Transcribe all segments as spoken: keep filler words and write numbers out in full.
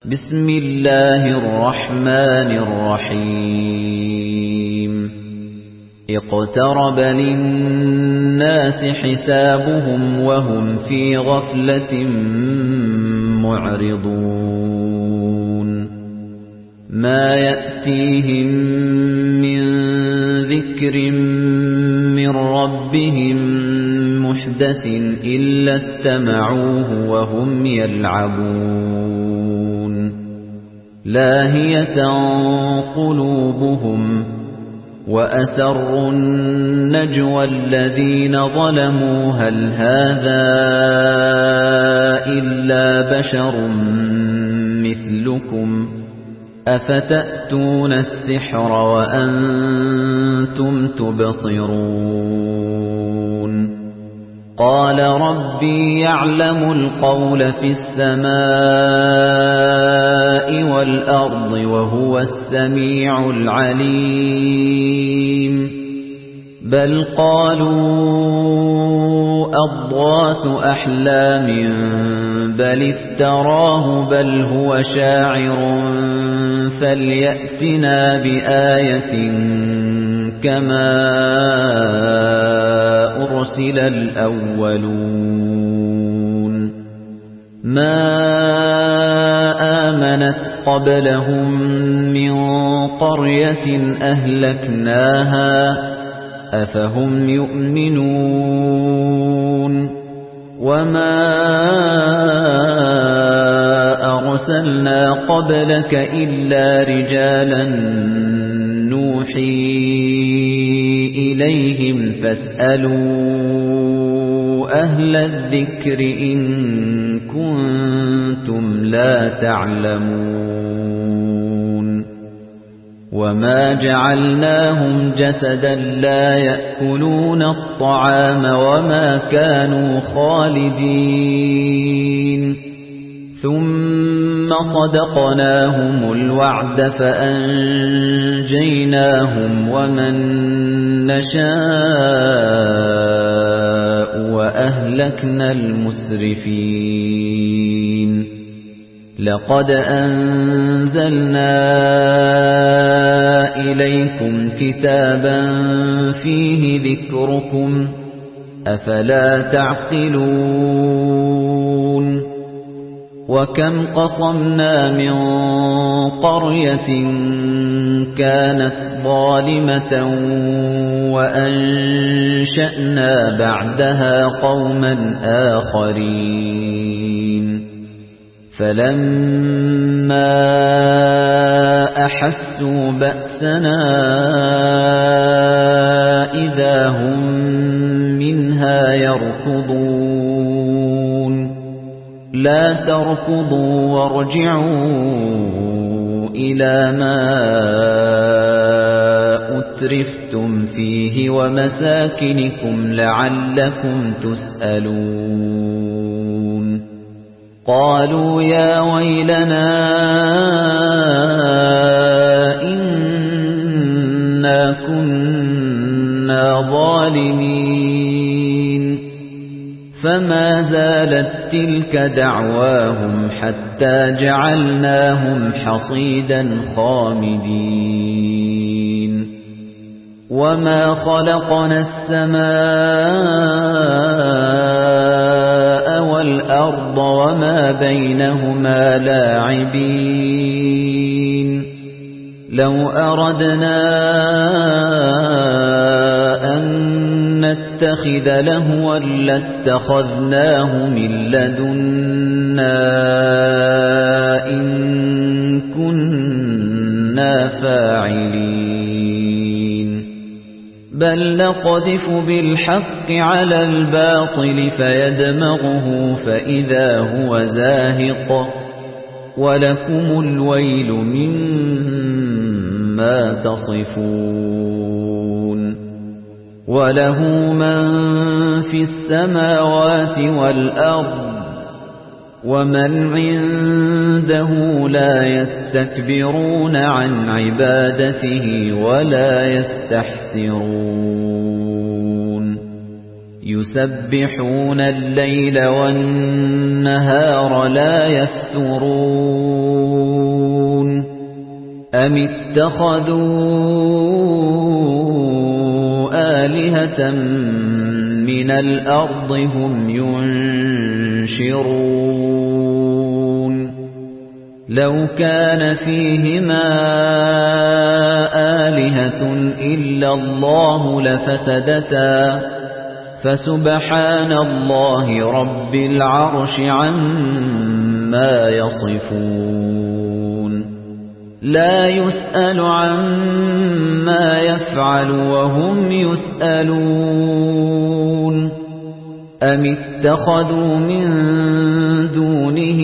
بسم الله الرحمن الرحيم اقترب للناس حسابهم وهم في غفلة معرضون ما يأتيهم من ذكر من ربهم محدث إلا استمعوه وهم يلعبون لاهية قلوبهم وأسروا النجوى الذين ظلموا هل هذا إلا بشر مثلكم أفتأتون السحر وأنتم تبصرون قال ربي يعلم القول في السماء والأرض وهو السميع العليم بل قالوا أضغاث أحلام بل افتراه بل هو شاعر فليأتنا بآية كما أرسل الأولون ما آمنت قبلهم من قرية أهلكناها أفهم يؤمنون وما أرسلنا قبلك إلا رجالا نوحي إليهم فاسألوا أهل الذكر إن كنتم لا تعلمون وما جعلناهم جسدا لا يأكلون الطعام وما كانوا خالدين ثم صدقناهم الوعد فأنجيناهم ومن نشاء وأهلكنا المسرفين لقد أنزلنا إليكم كتابا فيه ذكركم أفلا تعقلون وكم قصمنا من قرية كانت ظالمة وأنشأنا بعدها قوما آخرين فلما أحسوا بأسنا إذا هم منها يركضون لا تركضوا وارجعوا إلى ما أترفتم فيه ومساكنكم لعلكم تسألون قالوا يا ويلنا إنا كنا ظالمين فما زالت تلك دعواهم حتى جعلناهم حصيدا خامدين وما خلقنا السماء والأرض وما بينهما لاعبين لو أردنا أن نتخذ لهوا لاتخذناه من لدنا إن كنا فاعلين بل نقذف بالحق على الباطل فيدمغه فإذا هو زاهق ولكم الويل مما تصفون وله من في السماوات والأرض ومن عنده لا يستكبرون عن عبادته ولا يستحسرون يسبحون الليل والنهار لا يفترون أَمِ اتَّخَذُوا آلِهَةً مِنَ الْأَرْضِ هُمْ يُنشِرُونَ لَوْ كَانَ فِيهِمَا آلِهَةٌ إِلَّا اللَّهُ لَفَسَدَتَا فَسُبْحَانَ اللَّهِ رَبِّ الْعَرْشِ عَمَّا يَصِفُونَ لَا يُسْأَلُ عَمَّا يَفْعَلُ وَهُمْ يُسْأَلُونَ أَمِ اتَّخَذُوا مِن دُونِهِ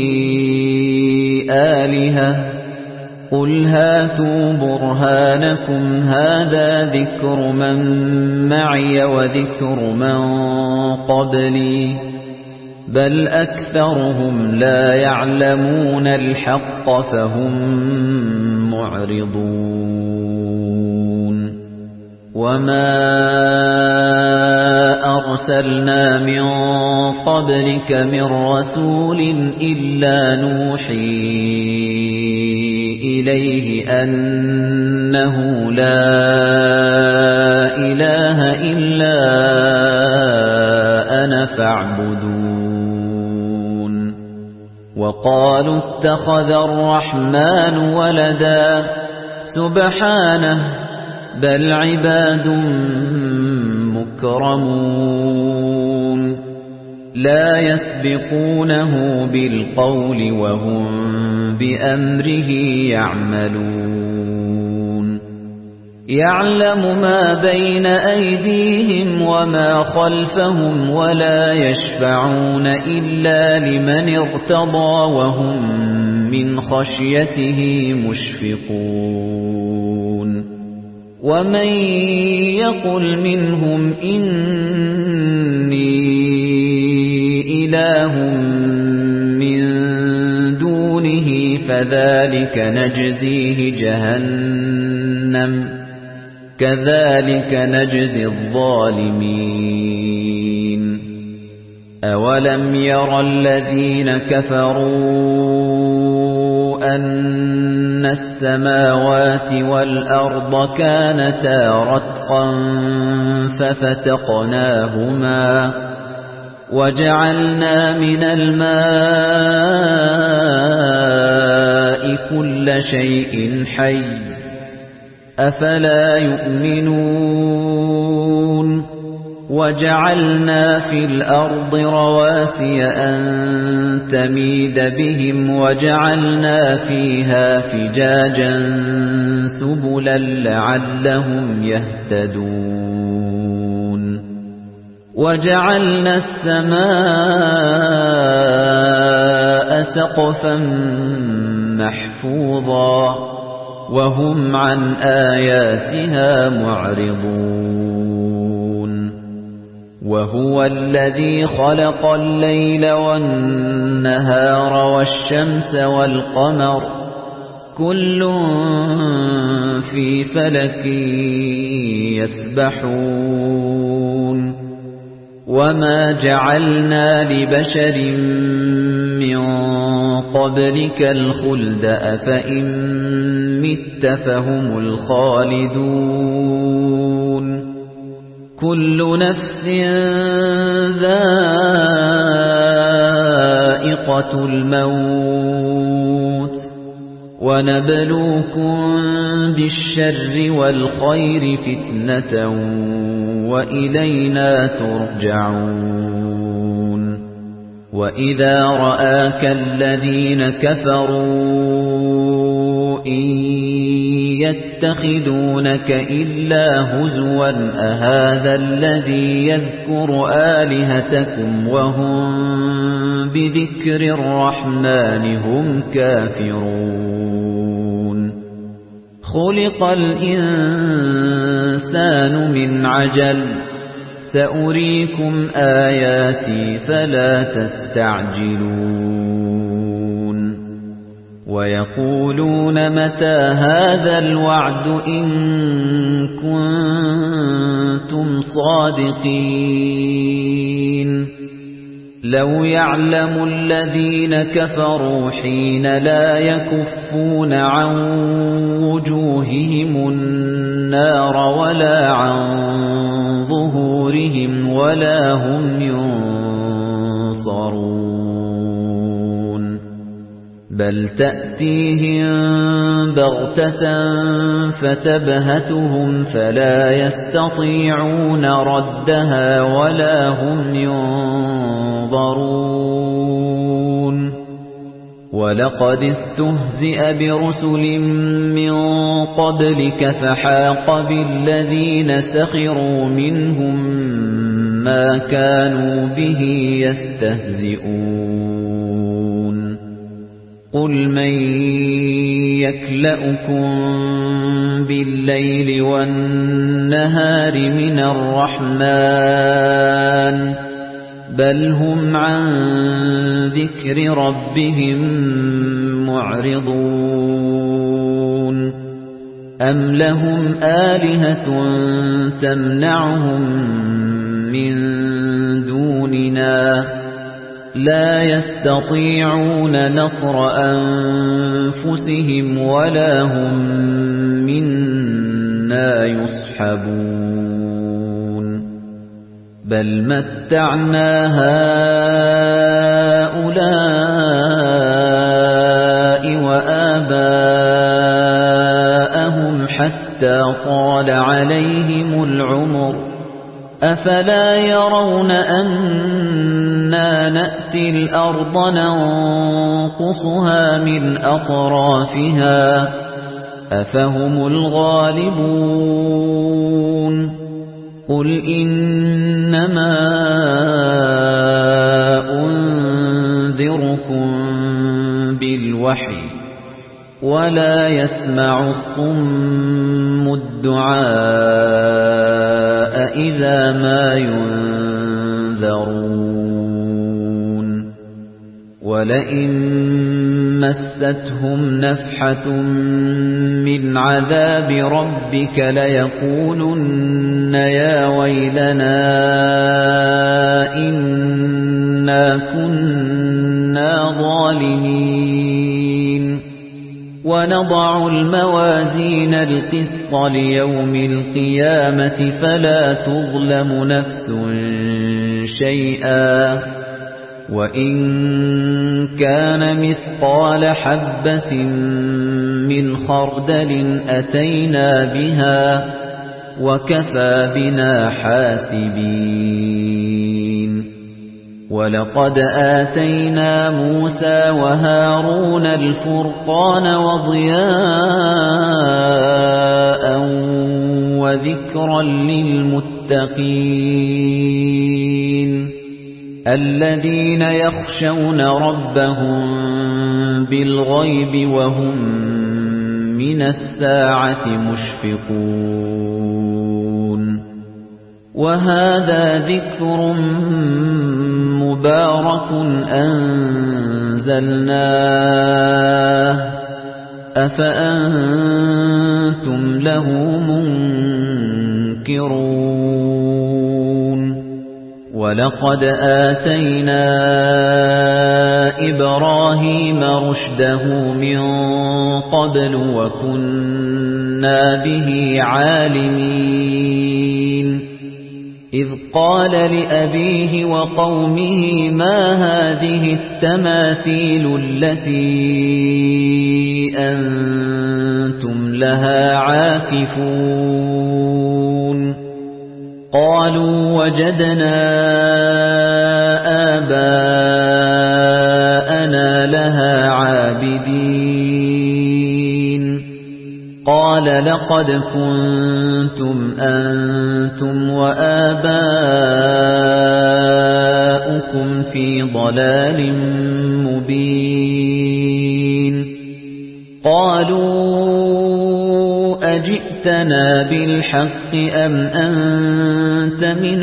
آلِهَةً قُلْ هَاتُوا بُرْهَانَكُمْ هَذَا ذِكْرُ مَن مَّعِيَ وَذِكْرُ مَن قَبْلِي بَلْ أَكْثَرُهُمْ لَا يَعْلَمُونَ الْحَقَّ فَهُمْ مُعْرِضُونَ وَمَا أَرْسَلْنَا مِن قَبْلِكَ مِن رَّسُولٍ إِلَّا نُوحِي إِلَيْهِ أَنَّهُ لَا إِلَٰهَ إِلَّا أَنَا فَاعْبُدُونِ وَقَالُوا اتَّخَذَ الرَّحْمَٰنُ وَلَدًا سُبْحَانَهُ بَلْ عِبَادٌ مُّكْرَمُونَ لَا يَسْبِقُونَهُ بِالْقَوْلِ وَهُم بِأَمْرِهِ يَعْمَلُونَ يَعْلَمُ مَا بَيْنَ أَيْدِيهِمْ وَمَا خَلْفَهُمْ وَلَا يَشْفَعُونَ إِلَّا لِمَنِ ارْتَضَىٰ وَهُم مِّنْ خَشْيَتِهِ مُشْفِقُونَ وَمَن يَقُلْ مِنْهُمْ إِنِّي إِلَٰهٌ مِّن دُونِهِ فَذَلِكَ نَجْزِيهِ جَهَنَّمَ كَذَلِكَ نَجْزِي الظَّالِمِينَ أَوَلَمْ يَرَ الَّذِينَ كَفَرُوا أَنَّ السَّمَاوَاتِ وَالْأَرْضَ كَانَتَا رَتْقًا فَفَتَقْنَاهُمَا وَجَعَلْنَا مِنَ الْمَاءِ كُلَّ شَيْءٍ حَيٍّ أَفَلَا يُؤْمِنُونَ وَجَعَلْنَا فِي الْأَرْضِ رَوَاسِيَ أَن تَمِيدَ بِهِمْ وَجَعَلْنَا فِيهَا فِجَاجًا سُبُلًا لَّعَلَّهُمْ يَهْتَدُونَ وَجَعَلْنَا السَّمَاءَ سَقْفًا مَّحْفُوظًا وَهُمْ عَنْ آيَاتِهَا مُعْرِضُونَ وَهُوَ الَّذِي خَلَقَ اللَّيْلَ وَالنَّهَارَ وَالشَّمْسَ وَالْقَمَرَ كُلٌّ فِي فَلَكٍ يَسْبَحُونَ وَمَا جَعَلْنَا لِبَشَرٍ مِّن قَبْلِكَ الْخُلْدَ أَفَإِن مِّتَّ فَهُمُ الْخَالِدُونَ كُلُّ نَفْسٍ ذَائِقَةُ الْمَوْتِ وَنَبْلُوكُم بِالشَّرِّ وَالْخَيْرِ فِتْنَةً وَإِلَيْنَا تُرْجَعُونَ وَإِذَا رَآكَ الَّذِينَ كَفَرُوا إِن يَتَّخِذُونَكَ إِلَّا هُزُوًا أَهَٰذَا الَّذِي يَذْكُرُ آلِهَتَكُمْ وَهُم بِذِكْرِ الرَّحْمَٰنِ هُمْ كَافِرُونَ خُلِقَ الْإِنسَانُ مِنْ عَجَلٍ سَأُرِيكُمْ آيَاتِي فَلَا تَسْتَعْجِلُونَ وَيَقُولُونَ مَتَىٰ هَٰذَا الْوَعْدُ إِن كُنتُمْ صَادِقِينَ لو يعلم الذين كفروا حين لا يكفون عن وجوههم النار ولا عن ظهورهم ولا هم ينصرون بل تأتيهم بغتة فتبهتهم فلا يستطيعون ردها ولا هم ينظرون ولقد استهزئ برسل من قبلك فحاق بالذين سخروا منهم ما كانوا به يستهزئون قُلْ مَن يَكْلَؤُكُم بِاللَّيْلِ وَالنَّهَارِ مِنَ الرَّحْمَنِ بَلْ هُمْ عَن ذِكْرِ رَبِّهِم مُّعْرِضُونَ أَمْ لَهُمْ آلِهَةٌ تَمْنَعُهُم مِّن دُونِنَا لا يستطيعون نصر أنفسهم ولا هم منا يصحبون بل متعنا هؤلاء وآباءهم حتى طال عليهم العمر أفلا يرون أنا نأتي الأرض ننقصها من أطرافها أفهم الغالبون قل إنما أنذركم بالوحي ولا يسمع الصم الدعاء إذا ما ينذرون ولئن مستهم نفحة من عذاب ربك ليقولن يا ويلنا إنا كنا ظالمين ونضع الموازين القسط ليوم القيامة فلا تظلم نفس شيئا وإن كان مثقال حبة من خردل أتينا بها وكفى بنا حاسبين ولقد آتينا موسى وهارون الفرقان وضياء وذكرا للمتقين الذين يخشون ربهم بالغيب وهم من الساعة مشفقون وهذا ذكر مبارك أنزلناه أفأنتم له منكرون ولقد آتينا إبراهيم رشده من قبل وكنا به عالمين إذ قال لأبيه وقومه ما هذه التماثيل التي أنتم لها عاكفون قالوا وجدنا آباءنا لها عابدين قال لقد كنتم أنتم وآباؤكم في ضلال مبين قالوا أجئتنا بالحق أم أنت من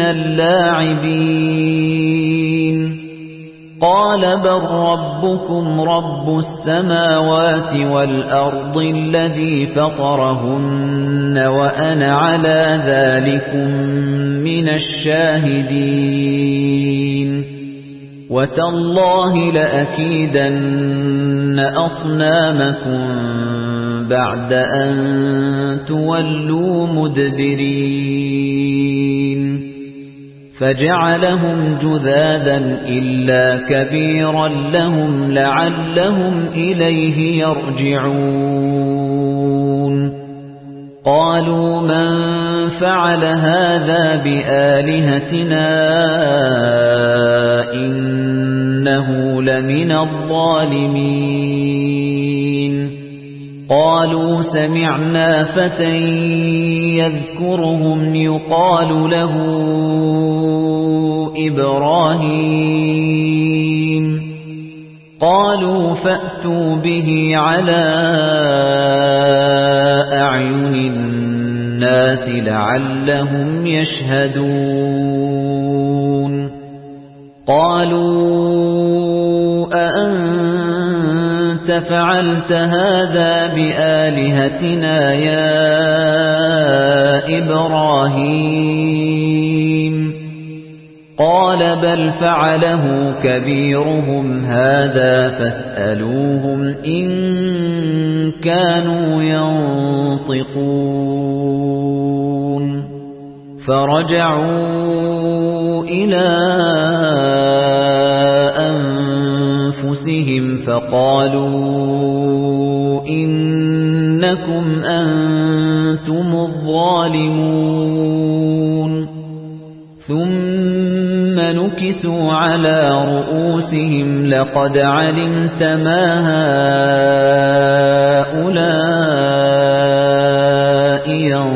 اللاعبين قال بل ربكم رب السماوات والأرض الذي فطرهن وأنا على ذلكم من الشاهدين وتالله لأكيدن أصنامكم بعد أن تولوا مدبرين فجعلهم جذاذا إلا كبيرا لهم لعلهم إليه يرجعون قالوا من فعل هذا بآلهتنا إنه لمن الظالمين قالوا سمعنا فتى يذكرهم يقال له إبراهيم قالوا فأتوا به على أعين الناس لعلهم يشهدون قالوا أأنت فعلت هذا بآلهتنا يا إبراهيم قال بل فعله كبيرهم هذا فاسألوهم إن كانوا ينطقون فرجعوا إلى أنفسهم فقالوا إنكم أنتم الظالمون ثم نكسوا على رؤوسهم لقد علمت ما هؤلاء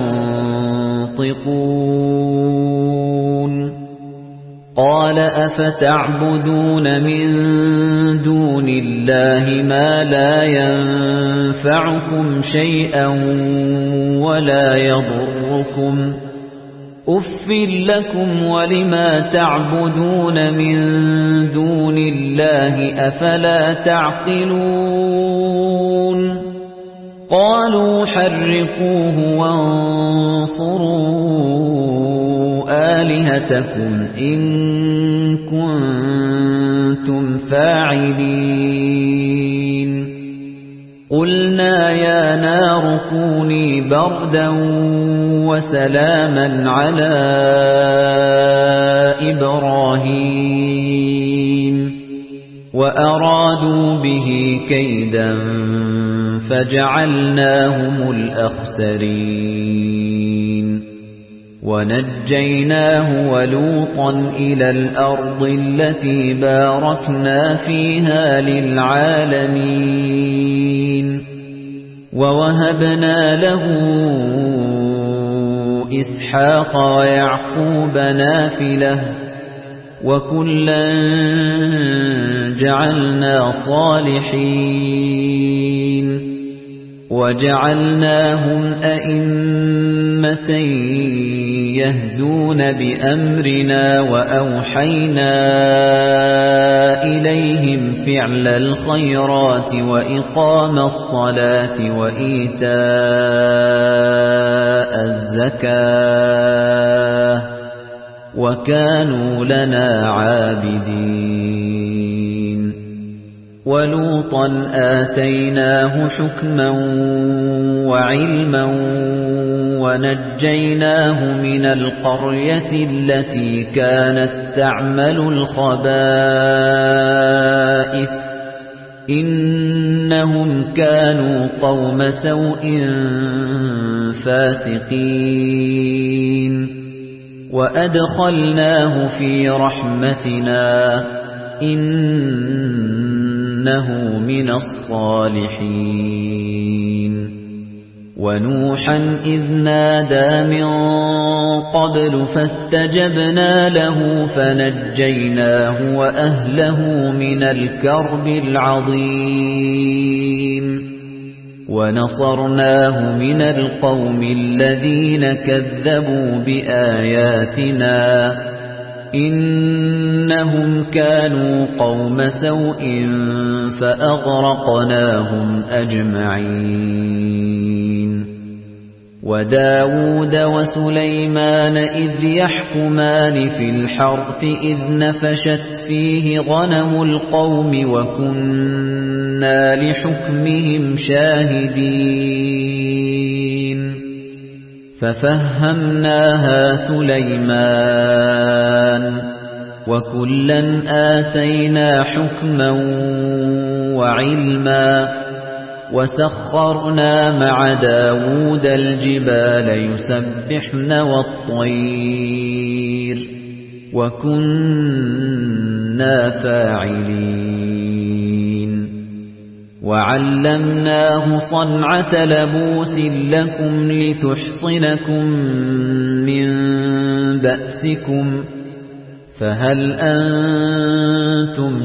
ينطقون قال أفتعبدون من دون الله ما لا ينفعكم شيئا ولا يضركم أُفٍّ لكم ولما تعبدون من دون الله أفلا تعقلون قالوا حرقوه وانصروا آلهتكم إن كنتم فاعلين قلنا يا نار كوني بردا وسلاما على إبراهيم وأرادوا به كيدا فجعلناهم الأخسرين ونجيناه ولوطا إلى الأرض التي باركنا فيها للعالمين ووهبنا له إسحاق ويعقوب نافلة وكلا جعلنا صالحين وجعلناهم أئمة يهدون بأمرنا وأوحينا إليهم فعل الخيرات وإقام الصلاة وإيتاء الزكاة وكانوا لنا عابدين ولوطا آتيناه حكما وعلما ونجيناه من القرية التي كانت تعمل الخبائث إنهم كانوا قوم سوء فاسقين وأدخلناه في رحمتنا إنه من الصالحين ونوحا إذ نادى من قبل فاستجبنا له فنجيناه وأهله من الكرب العظيم ونصرناه من القوم الذين كذبوا بآياتنا إنهم كانوا قوم سوء فأغرقناهم أجمعين وَدَاوُودَ وَسُلَيْمَانَ إِذْ يَحْكُمَانِ فِي الْحَرْثِ إِذْ نَفَشَتْ فِيهِ غَنَمُ الْقَوْمِ وَكُنَّا لِحُكْمِهِمْ شَاهِدِينَ فَفَهَّمْنَاهَا سُلَيْمَانَ وَكُلًّا آتَيْنَا حُكْمًا وَعِلْمًا وَسَخَّرْنَا مَعَ دَاوُودَ الْجِبَالَ يُسَبِّحْنَ وَالطَّيْرَ وَكُنَّا فَاعِلِينَ وَعَلَّمْنَاهُ صَنْعَةَ لَبُوسٍ لَكُمْ لِتُحْصِنَكُم مِّن بَأْسِكُمْ فَهَلْ أَنتُمْ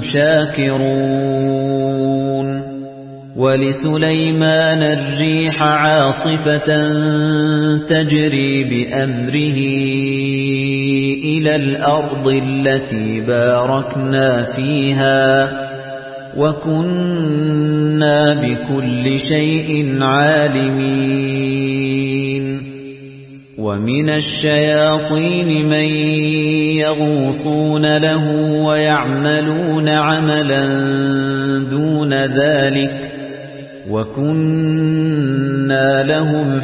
شَاكِرُونَ وَلِسُلَيْمَانَ الرِّيحَ عَاصِفَةً تَجْرِي بِأَمْرِهِ إِلَى الْأَرْضِ الَّتِي بَارَكْنَا فِيهَا وَكُنَّا بِكُلِّ شَيْءٍ عَالِمِينَ وَمِنَ الشَّيَاطِينِ مَن يَغُوصُونَ لَهُ وَيَعْمَلُونَ عَمَلًا دُونَ ذَلِكَ وَكُنَّا لَهُمْ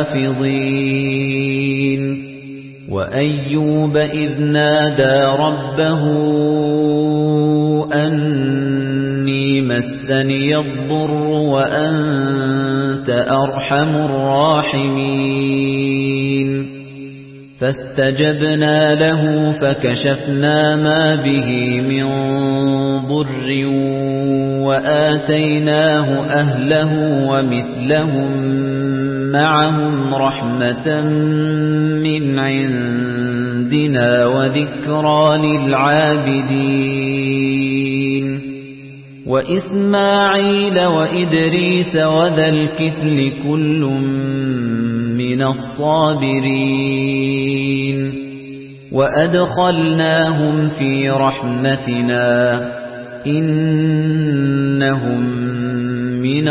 حَافِظِينَ وَأَيُّوبَ إِذْ نَادَى رَبَّهُ أَنِّي مَسَّنِيَ الضُّرُّ وَأَنْتَ أَرْحَمُ الرَّاحِمِينَ فَاسْتَجَبْنَا لَهُ فَكَشَفْنَا مَا بِهِ مِنْ ضُرٍّ وَآتَيْنَاهُ أَهْلَهُ وَمِثْلَهُمْ مَعَهُمْ رَحْمَةً مِنْ عِنْدِنَا وَذِكْرَى لِلْعَابِدِينَ وَإِسْمَاعِيلَ وَإِدْرِيسَ وَذَا الْكِفْلِ كُلٌّ مِنَ الصَّابِرِينَ وَأَدْخَلْنَاهُمْ فِي رَحْمَتِنَا إِنَّهُمْ مِنَ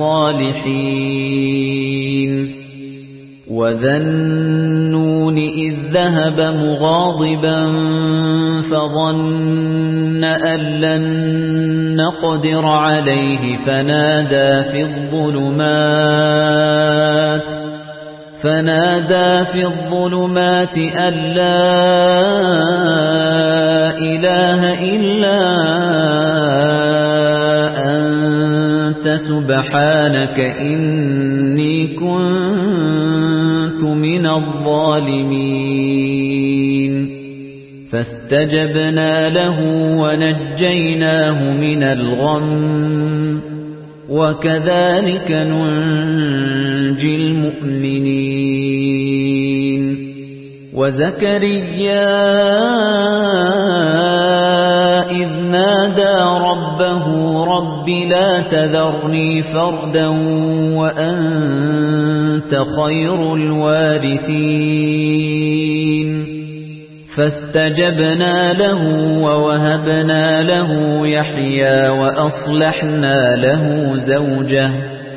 الصَّالِحِينَ وَذَا النُّونِ إِذ ذَهَبَ مُغَاضِبًا فَظَنَّ أَن لَّن نَّقْدِرَ عَلَيْهِ فَنَادَى فِي الظُّلُمَاتِ فَنَادَى فِي الظُّلُمَاتِ أَن لَّا إِلَٰهَ إِلَّا أَنتَ سُبْحَانَكَ إِنِّي كُنتُ مِنَ الظَّالِمِينَ فَاسْتَجَبْنَا لَهُ وَنَجَّيْنَاهُ مِنَ الْغَمِّ وَكَذَلِكَ نُنْجِي الْمُؤْمِنِينَ وَزَكَرِيَّا إِذْ نَادَى رَبَّهُ رَبِّ لَا تَذَرْنِي فَرْدًا وَأَنْتَ خَيْرُ الْوَارِثِينَ فَاسْتَجَبْنَا لَهُ وَوَهَبْنَا لَهُ يَحْيَىٰ وَأَصْلَحْنَا لَهُ زَوْجَهُ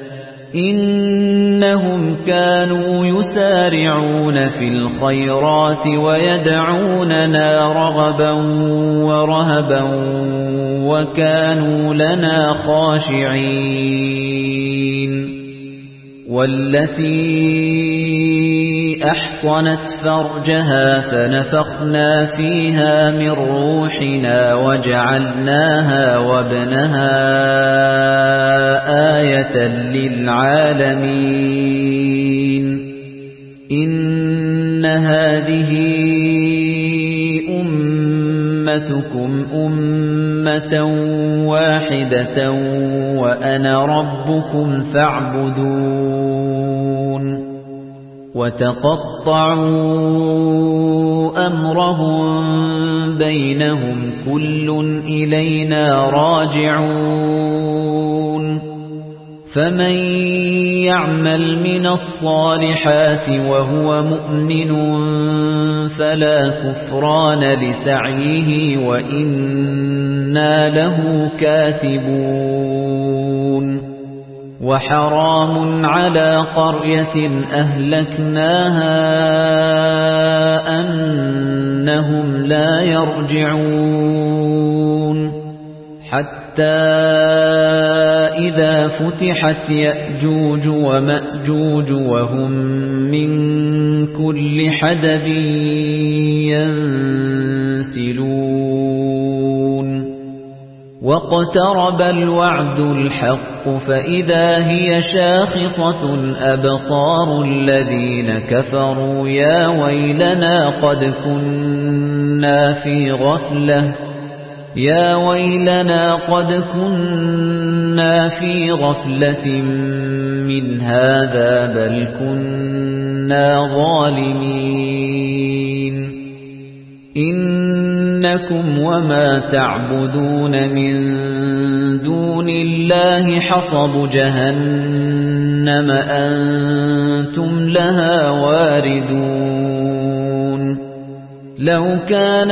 إِنَّهُمْ كَانُوا يُسَارِعُونَ فِي الْخَيْرَاتِ وَيَدْعُونَنَا رَغَبًا وَرَهَبًا وَكَانُوا لَنَا خَاشِعِينَ وَالَّتِي أَحْصَنَتْ فَرْجَهَا فَنَفَخْنَا فِيهَا مِنْ رُوحِنَا وَجَعَلْنَاهَا وَابْنَهَا آيَةً لِلْعَالَمِينَ إِنَّ هَذِهِ أُمَّتُكُمْ أُمَّةً وَاحِدَةً وَأَنَا رَبُّكُمْ فَاعْبُدُونِ وَتَقَطَّعُوا أَمْرَهُم بَيْنَهُمْ كُلٌّ إِلَيْنَا رَاجِعُونَ فَمَن يَعْمَلْ مِنَ الصَّالِحَاتِ وَهُوَ مُؤْمِنٌ فَلَا كُفْرَانَ لِسَعْيِهِ وَإِنَّا لَهُ كَاتِبُونَ وحرام على قرية أهلكناها أنهم لا يرجعون حتى إذا فتحت يأجوج ومأجوج وهم من كل حدب ينسلون واقترب الوعد الحق فإذا هي شاخصة أبصار الذين كفروا يا ويلنا قد كنا في غفلة يا ويلنا قد كنا في غفلة من هذا بل كنا ظالمين إنكم وما تعبدون من دون الله حصب جهنم أنتم لها واردون لو كان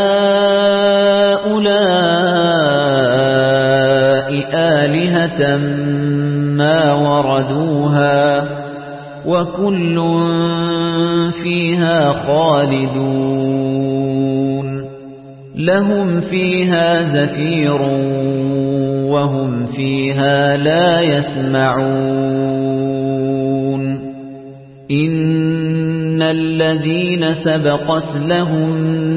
هؤلاء آلهة ما وردوها وكل فيها خالدون لهم فيها زفير وهم فيها لا يسمعون إن الذين سبقت لهم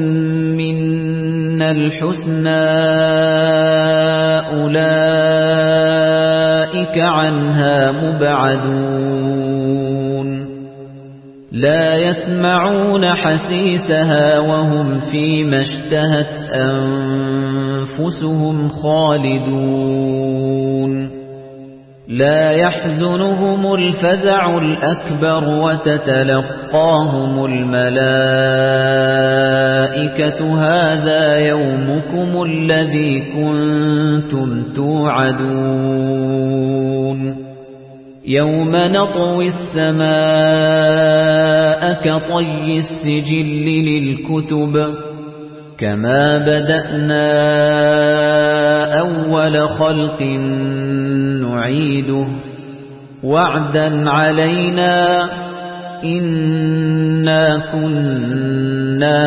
منا الحسنى أولئك عنها مبعدون لا يسمعون حسيسها وهم فيما اشتهت أنفسهم خالدون لا يحزنهم الفزع الأكبر وتتلقاهم الملائكة هذا يومكم الذي كنتم توعدون يوم نطوي السماء كطي السجل للكتب كما بدأنا أول خلق نعيده وعدا علينا إنا كنا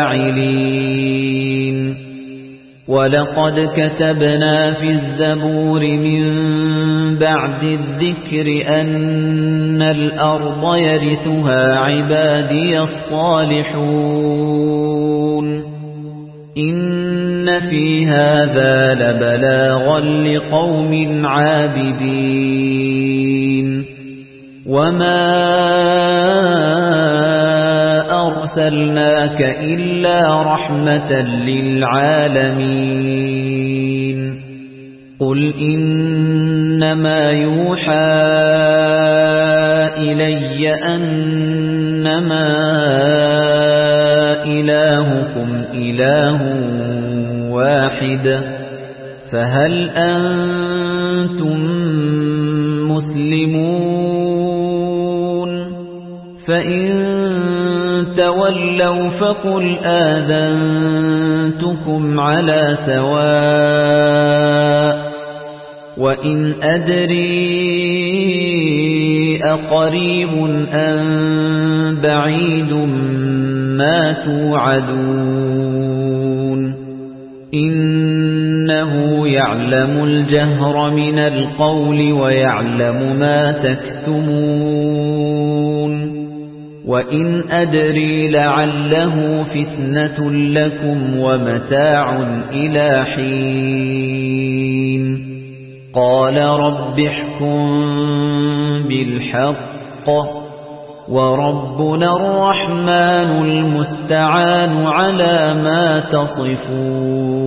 فاعلين ولقد كتبنا في الزبور من بعد الذكر أن الأرض يرثها عبادي الصالحون إن في هذا لبلاغا لقوم عابدين وما أرسلناك إلا رحمة للعالمين قل إنما يوحى إلي أنما إلهكم إله واحد فهل أنتم مسلمون فإن تولوا فقل آذنتكم على سواء وإن أدري أقريب أم بعيد ما توعدون إنه يعلم الجهر من القول ويعلم ما تكتمون وإن أدري لعله فتنة لكم ومتاع إلى حين قال رب احكم بالحق وربنا الرحمن المستعان على ما تصفون